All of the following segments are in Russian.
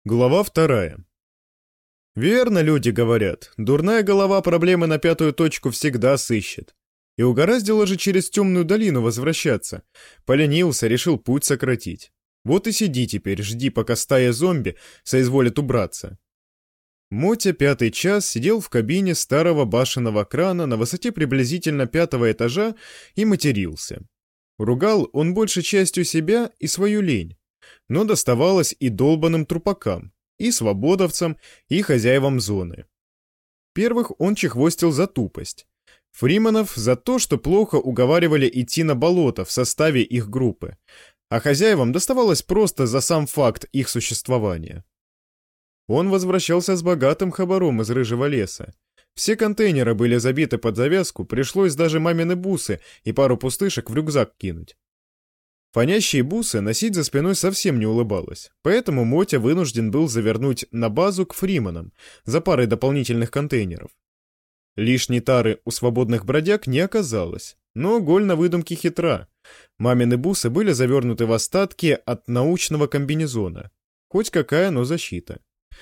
Глава 2. Верно люди говорят, дурная голова проблемы на пятую точку всегда сыщет. И угораздило же через темную долину возвращаться. Поленился, решил путь сократить. Вот и сиди теперь, жди, пока стая зомби соизволит убраться. Мотя 5-й час сидел в кабине старого башенного крана на высоте приблизительно 5-го этажа и матерился. Ругал он большей частью себя и свою лень. Но доставалось и долбаным трупакам, и свободовцам, и хозяевам зоны. Первых он чехвостил за тупость. Фриманов за то, что плохо уговаривали идти на болото в составе их группы, а хозяевам доставалось просто за сам факт их существования. Он возвращался с богатым хабаром из рыжего леса. Все контейнеры были забиты под завязку, пришлось даже мамины бусы и пару пустышек в рюкзак кинуть. Фонящие бусы носить за спиной совсем не улыбалось, поэтому Мотя вынужден был завернуть на базу к Фриманам за парой дополнительных контейнеров. Лишней тары у свободных бродяг не оказалось, но голь на выдумке хитра. Мамины бусы были завернуты в остатки от научного комбинезона. Хоть какая, но защита.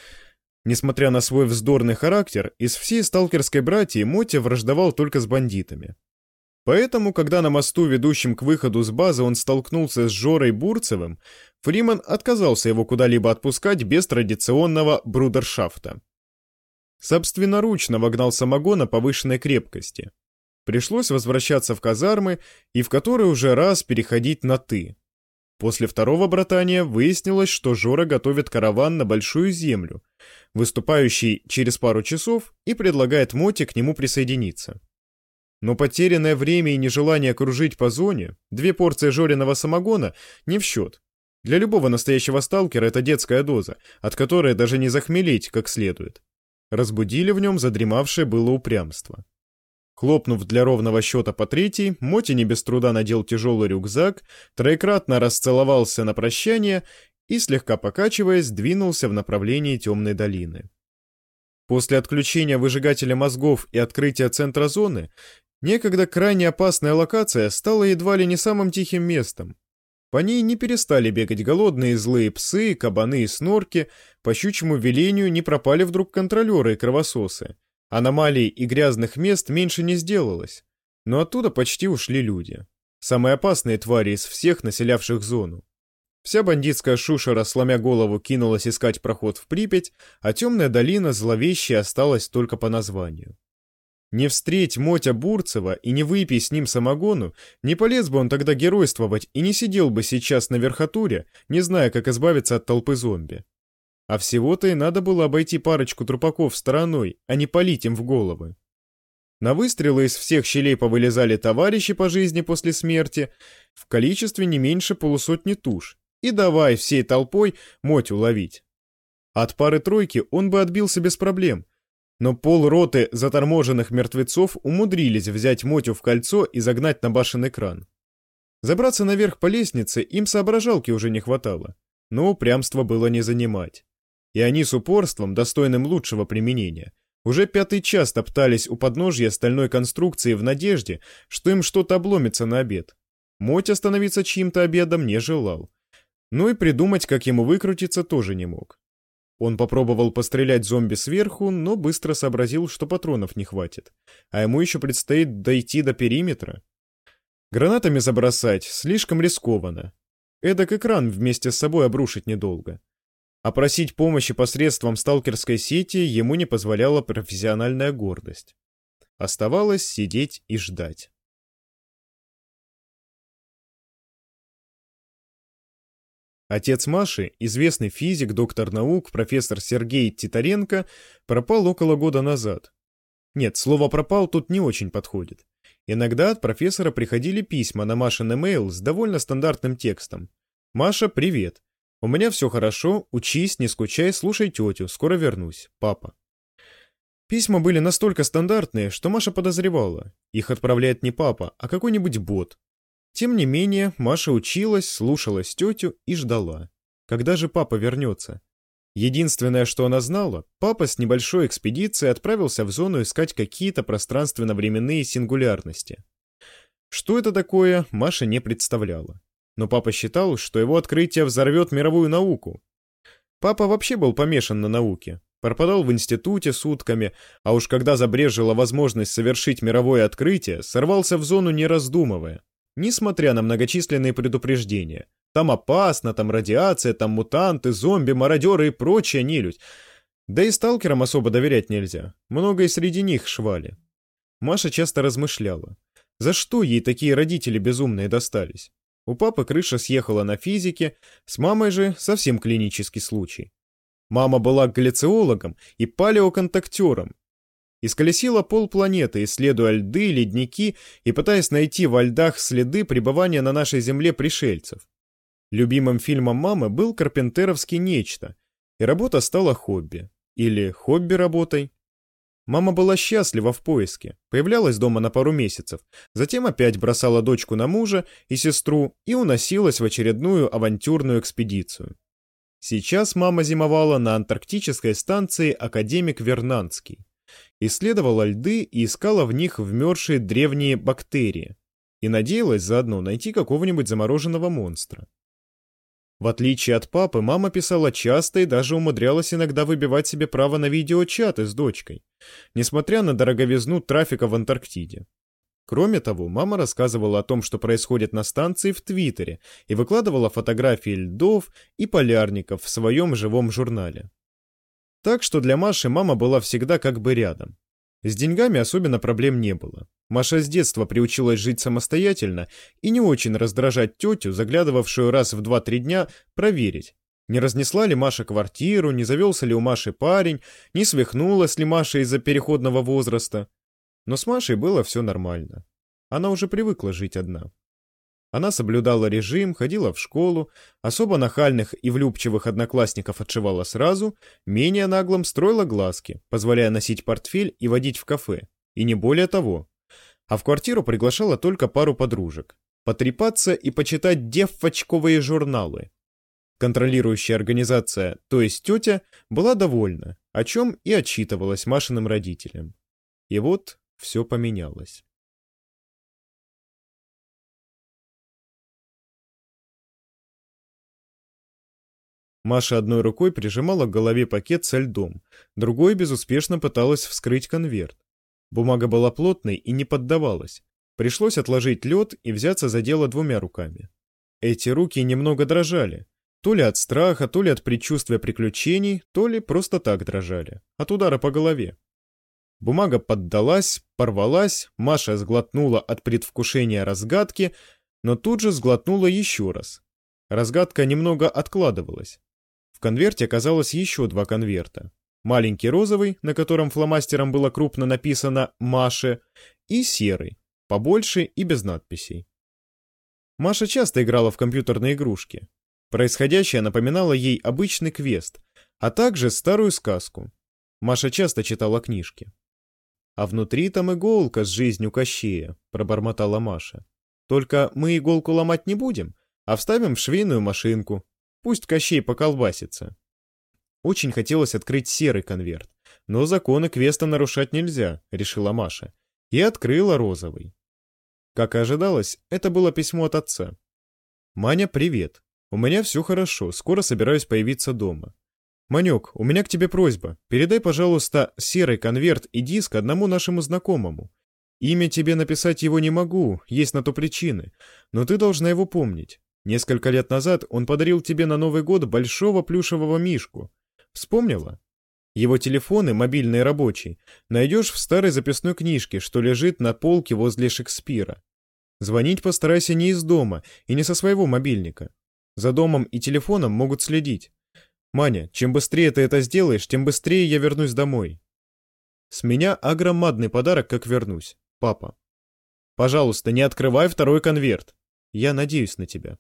Несмотря на свой вздорный характер, из всей сталкерской братьи Мотя враждовал только с бандитами. Поэтому, когда на мосту, ведущем к выходу с базы, он столкнулся с Жорой Бурцевым, Фриман отказался его куда-либо отпускать без традиционного брудершафта. Собственноручно вогнал самогона повышенной крепкости. Пришлось возвращаться в казармы и в который уже раз переходить на «ты». После второго братания выяснилось, что Жора готовит караван на Большую Землю, выступающий через пару часов, и предлагает Моте к нему присоединиться. Но потерянное время и нежелание кружить по зоне, 2 порции жориного самогона, не в счет. Для любого настоящего сталкера это детская доза, от которой даже не захмелеть как следует. Разбудили в нем задремавшее было упрямство. Хлопнув для ровного счета по 3-й, Мотя не без труда надел тяжелый рюкзак, троекратно расцеловался на прощание и, слегка покачиваясь, двинулся в направлении темной долины. После отключения выжигателя мозгов и открытия центра зоны, некогда крайне опасная локация стала едва ли не самым тихим местом. По ней не перестали бегать голодные злые псы, кабаны и снорки, по щучьему велению не пропали вдруг контролеры и кровососы. Аномалий и грязных мест меньше не сделалось, но оттуда почти ушли люди. Самые опасные твари из всех, населявших зону. Вся бандитская шушера, сломя голову, кинулась искать проход в Припять, а темная долина зловещая осталась только по названию. Не встреть Мотя Бурцева и не выпей с ним самогону, не полез бы он тогда геройствовать и не сидел бы сейчас на верхотуре, не зная, как избавиться от толпы зомби. А всего-то и надо было обойти парочку трупаков стороной, а не палить им в головы. На выстрелы из всех щелей повылезали товарищи по жизни после смерти в количестве не меньше полусотни туш, и давай всей толпой Мотю ловить. От пары-тройки он бы отбился без проблем, но полроты заторможенных мертвецов умудрились взять Мотю в кольцо и загнать на башенный кран. Забраться наверх по лестнице им соображалки уже не хватало, но упрямство было не занимать. И они с упорством, достойным лучшего применения, уже 5-й час топтались у подножья стальной конструкции в надежде, что им что-то обломится на обед. Мотя становиться чьим-то обедом не желал. Но и придумать, как ему выкрутиться, тоже не мог. Он попробовал пострелять зомби сверху, но быстро сообразил, что патронов не хватит, а ему еще предстоит дойти до периметра. Гранатами забросать слишком рискованно. Эдак экран вместе с собой обрушить недолго. А просить помощи посредством сталкерской сети ему не позволяла профессиональная гордость. Оставалось сидеть и ждать. Отец Маши, известный физик, доктор наук, профессор Сергей Титаренко, пропал около года назад. Нет, слово «пропал» тут не очень подходит. Иногда от профессора приходили письма на Машин имейл с довольно стандартным текстом. «Маша, привет. У меня все хорошо, учись, не скучай, слушай тетю, скоро вернусь, папа». Письма были настолько стандартные, что Маша подозревала, их отправляет не папа, а какой-нибудь бот. Тем не менее, Маша училась, слушалась тетю и ждала. Когда же папа вернется? Единственное, что она знала, папа с небольшой экспедицией отправился в зону искать какие-то пространственно-временные сингулярности. Что это такое, Маша не представляла. Но папа считал, что его открытие взорвет мировую науку. Папа вообще был помешан на науке. Пропадал в институте сутками, а уж когда забрежила возможность совершить мировое открытие, сорвался в зону, не раздумывая. Несмотря на многочисленные предупреждения. Там опасно, там радиация, там мутанты, зомби, мародеры и прочая нелюдь. Да и сталкерам особо доверять нельзя. Много и среди них швали. Маша часто размышляла. За что ей такие родители безумные достались? У папы крыша съехала на физике, с мамой же совсем клинический случай. Мама была галлициологом и палеоконтактером. Исколесила полпланеты, исследуя льды, ледники и пытаясь найти во льдах следы пребывания на нашей Земле пришельцев. Любимым фильмом мамы был «Карпентеровский нечто», и работа стала хобби. Или хобби работой. Мама была счастлива в поиске, появлялась дома на пару месяцев, затем опять бросала дочку на мужа и сестру и уносилась в очередную авантюрную экспедицию. Сейчас мама зимовала на антарктической станции «Академик Вернадский». Исследовала льды и искала в них вмерзшие древние бактерии. И надеялась заодно найти какого-нибудь замороженного монстра. В отличие от папы, мама писала часто и даже умудрялась иногда выбивать себе право на видеочаты с дочкой, несмотря на дороговизну трафика в Антарктиде. Кроме того, мама рассказывала о том, что происходит на станции в Твиттере, и выкладывала фотографии льдов и полярников в своем живом журнале. Так что для Маши мама была всегда как бы рядом. С деньгами особенно проблем не было. Маша с детства приучилась жить самостоятельно и не очень раздражать тетю, заглядывавшую раз в 2-3 дня, проверить, не разнесла ли Маша квартиру, не завелся ли у Маши парень, не свихнулась ли Маша из-за переходного возраста. Но с Машей было все нормально. Она уже привыкла жить одна. Она соблюдала режим, ходила в школу, особо нахальных и влюбчивых одноклассников отшивала сразу, менее наглым строила глазки, позволяя носить портфель и водить в кафе. И не более того. А в квартиру приглашала только пару подружек. Потрепаться и почитать девочковые журналы. Контролирующая организация, то есть тетя, была довольна, о чем и отчитывалась Машиным родителям. И вот все поменялось. Маша одной рукой прижимала к голове пакет со льдом, другой безуспешно пыталась вскрыть конверт. Бумага была плотной и не поддавалась. Пришлось отложить лед и взяться за дело 2 руками. Эти руки немного дрожали. То ли от страха, то ли от предчувствия приключений, то ли просто так дрожали. От удара по голове. Бумага поддалась, порвалась, Маша сглотнула от предвкушения разгадки, но тут же сглотнула еще раз. Разгадка немного откладывалась. В конверте оказалось еще 2 конверта. Маленький розовый, на котором фломастером было крупно написано «Маше», и серый, побольше и без надписей. Маша часто играла в компьютерные игрушки. Происходящее напоминало ей обычный квест, а также старую сказку. Маша часто читала книжки. «А внутри там иголка с жизнью Кощея», — пробормотала Маша. «Только мы иголку ломать не будем, а вставим в швейную машинку. Пусть Кощей поколбасится». Очень хотелось открыть серый конверт, но законы квеста нарушать нельзя, решила Маша, и открыла розовый. Как и ожидалось, это было письмо от отца. «Маня, привет. У меня все хорошо, скоро собираюсь появиться дома. Манек, у меня к тебе просьба. Передай, пожалуйста, серый конверт и диск одному нашему знакомому. Имя тебе написать его не могу, есть на то причины, но ты должна его помнить. Несколько лет назад он подарил тебе на Новый год большого плюшевого мишку. Вспомнила? Его телефон и мобильный рабочий найдешь в старой записной книжке, что лежит на полке возле Шекспира. Звонить постарайся не из дома и не со своего мобильника. За домом и телефоном могут следить. Маня, чем быстрее ты это сделаешь, тем быстрее я вернусь домой. С меня огромадный подарок, как вернусь. Папа. Пожалуйста, не открывай второй конверт. Я надеюсь на тебя».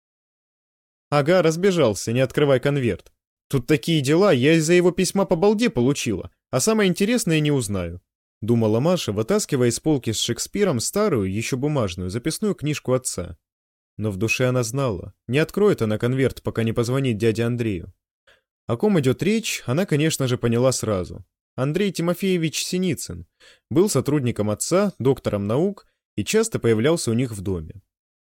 Ага, разбежался, не открывай конверт. Тут такие дела, я из-за его письма по балде получила, а самое интересное не узнаю. Думала Маша, вытаскивая из полки с Шекспиром старую, еще бумажную, записную книжку отца. Но в душе она знала, не откроет она конверт, пока не позвонит дяде Андрею. О ком идет речь, она, конечно же, поняла сразу. Андрей Тимофеевич Синицын был сотрудником отца, доктором наук и часто появлялся у них в доме.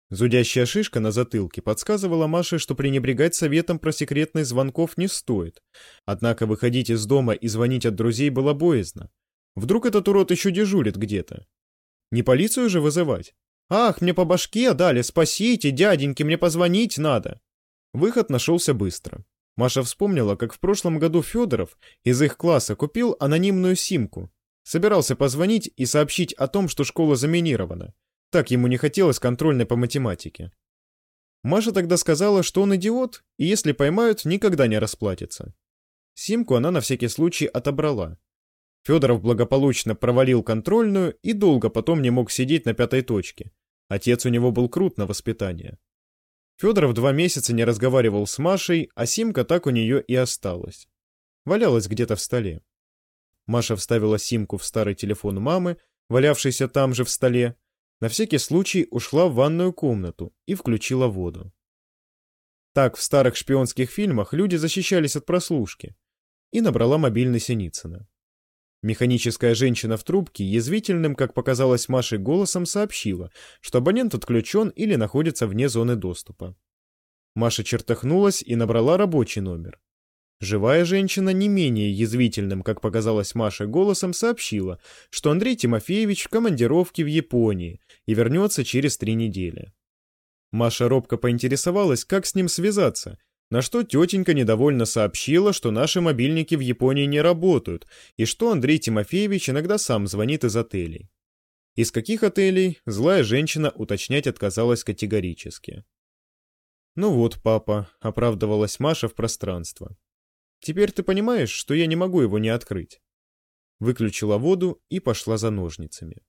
Зудящая шишка на затылке подсказывала Маше, что пренебрегать советом про секретность звонков не стоит. Однако выходить из дома и звонить от друзей было боязно. Вдруг этот урод еще дежурит где-то. Не полицию же вызывать? «Ах, мне по башке дали, спасите, дяденьки, мне позвонить надо!» Выход нашелся быстро. Маша вспомнила, как в прошлом году Федоров из их класса купил анонимную симку. Собирался позвонить и сообщить о том, что школа заминирована. Так ему не хотелось контрольной по математике. Маша тогда сказала, что он идиот, и если поймают, никогда не расплатится. Симку она на всякий случай отобрала. Федоров благополучно провалил контрольную и долго потом не мог сидеть на 5-й точке. Отец у него был крут на воспитание. Федоров 2 месяца не разговаривал с Машей, а симка так у нее и осталась. Валялась где-то в столе. Маша вставила симку в старый телефон мамы, валявшийся там же в столе, на всякий случай ушла в ванную комнату и включила воду. Так в старых шпионских фильмах люди защищались от прослушки. И набрала мобильный Синицына. Механическая женщина в трубке язвительным, как показалось Маше, голосом сообщила, что абонент отключен или находится вне зоны доступа. Маша чертыхнулась и набрала рабочий номер. Живая женщина не менее язвительным, как показалось Маше, голосом сообщила, что Андрей Тимофеевич в командировке в Японии и вернется через 3 недели. Маша робко поинтересовалась, как с ним связаться, на что тетенька недовольно сообщила, что наши мобильники в Японии не работают и что Андрей Тимофеевич иногда сам звонит из отелей. Из каких отелей, злая женщина уточнять отказалась категорически. «Ну вот, папа», — оправдывалась Маша в пространство. «Теперь ты понимаешь, что я не могу его не открыть». Выключила воду и пошла за ножницами.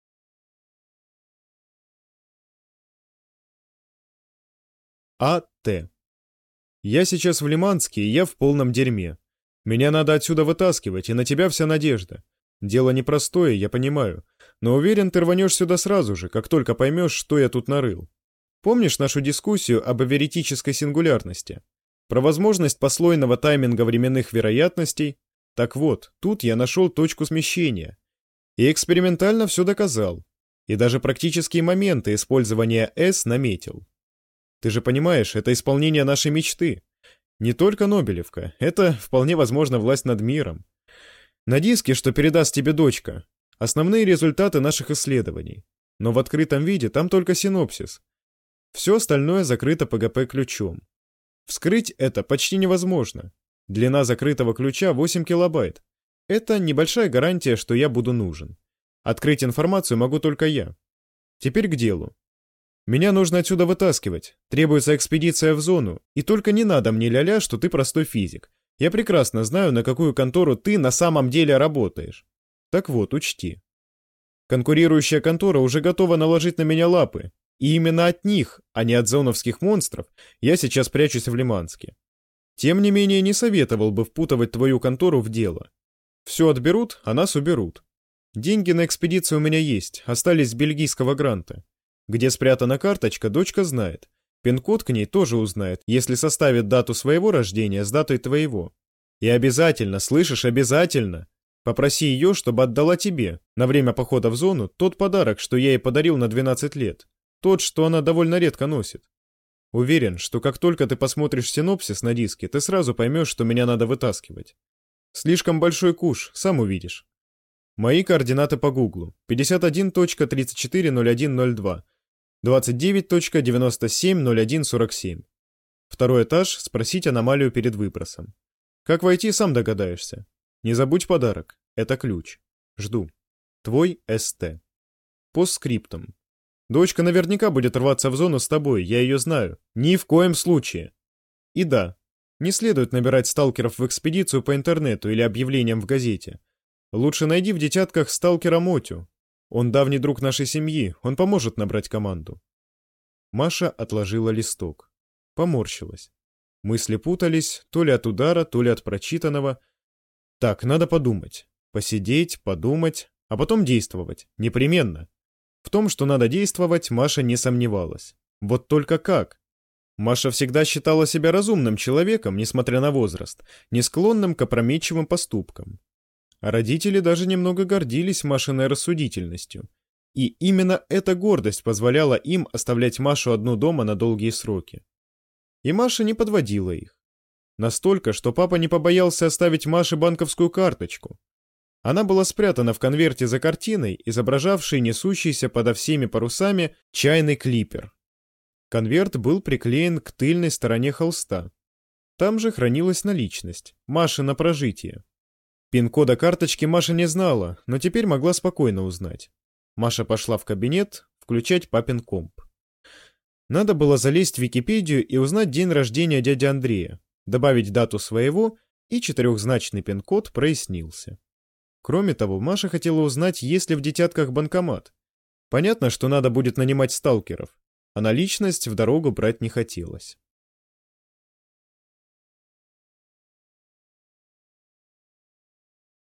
А.Т. Я сейчас в Лиманске, и я в полном дерьме. Меня надо отсюда вытаскивать, и на тебя вся надежда. Дело непростое, я понимаю, но уверен, ты рванешь сюда сразу же, как только поймешь, что я тут нарыл. Помнишь нашу дискуссию об аверитической сингулярности? Про возможность послойного тайминга временных вероятностей? Так вот, тут я нашел точку смещения. И экспериментально все доказал. И даже практические моменты использования S наметил. Ты же понимаешь, это исполнение нашей мечты. Не только Нобелевка, это, вполне возможно, власть над миром. На диске, что передаст тебе дочка, основные результаты наших исследований. Но в открытом виде там только синопсис. Все остальное закрыто PGP-ключом. Вскрыть это почти невозможно. Длина закрытого ключа 8 килобайт. Это небольшая гарантия, что я буду нужен. Открыть информацию могу только я. Теперь к делу. Меня нужно отсюда вытаскивать. Требуется экспедиция в зону. И только не надо мне ля-ля, что ты простой физик. Я прекрасно знаю, на какую контору ты на самом деле работаешь. Так вот, учти. Конкурирующая контора уже готова наложить на меня лапы. И именно от них, а не от зоновских монстров, я сейчас прячусь в Лиманске. Тем не менее, не советовал бы впутывать твою контору в дело. Все отберут, а нас уберут. Деньги на экспедицию у меня есть, остались с бельгийского гранта. Где спрятана карточка, дочка знает. Пин-код к ней тоже узнает, если составит дату своего рождения с датой твоего. И обязательно, слышишь, обязательно, попроси ее, чтобы отдала тебе, на время похода в зону, тот подарок, что я ей подарил на 12 лет. Тот, что она довольно редко носит. Уверен, что как только ты посмотришь синопсис на диске, ты сразу поймешь, что меня надо вытаскивать. Слишком большой куш, сам увидишь. Мои координаты по гуглу. 51.340102. 29.970147. Второй этаж, спросить аномалию перед выбросом. Как войти, сам догадаешься. Не забудь подарок. Это ключ. Жду. Твой СТ. Постскриптум. Дочка наверняка будет рваться в зону с тобой, я ее знаю. Ни в коем случае. И да, не следует набирать сталкеров в экспедицию по интернету или объявлениям в газете. Лучше найди в детятках сталкера Мотю. Он давний друг нашей семьи, он поможет набрать команду. Маша отложила листок. Поморщилась. Мысли путались, то ли от удара, то ли от прочитанного. Так, надо подумать. Посидеть, подумать, а потом действовать. Непременно. В том, что надо действовать, Маша не сомневалась. Вот только как? Маша всегда считала себя разумным человеком, несмотря на возраст, не склонным к опрометчивым поступкам. А родители даже немного гордились Машиной рассудительностью. И именно эта гордость позволяла им оставлять Машу одну дома на долгие сроки. И Маша не подводила их. Настолько, что папа не побоялся оставить Маше банковскую карточку. Она была спрятана в конверте за картиной, изображавшей несущийся подо всеми парусами чайный клипер. Конверт был приклеен к тыльной стороне холста. Там же хранилась наличность, Маши на прожитие. Пин-кода карточки Маша не знала, но теперь могла спокойно узнать. Маша пошла в кабинет включать папин комп. Надо было залезть в Википедию и узнать день рождения дяди Андрея, добавить дату своего, и четырехзначный пин-код прояснился. Кроме того, Маша хотела узнать, есть ли в Детятках банкомат. Понятно, что надо будет нанимать сталкеров, а наличность в дорогу брать не хотелось.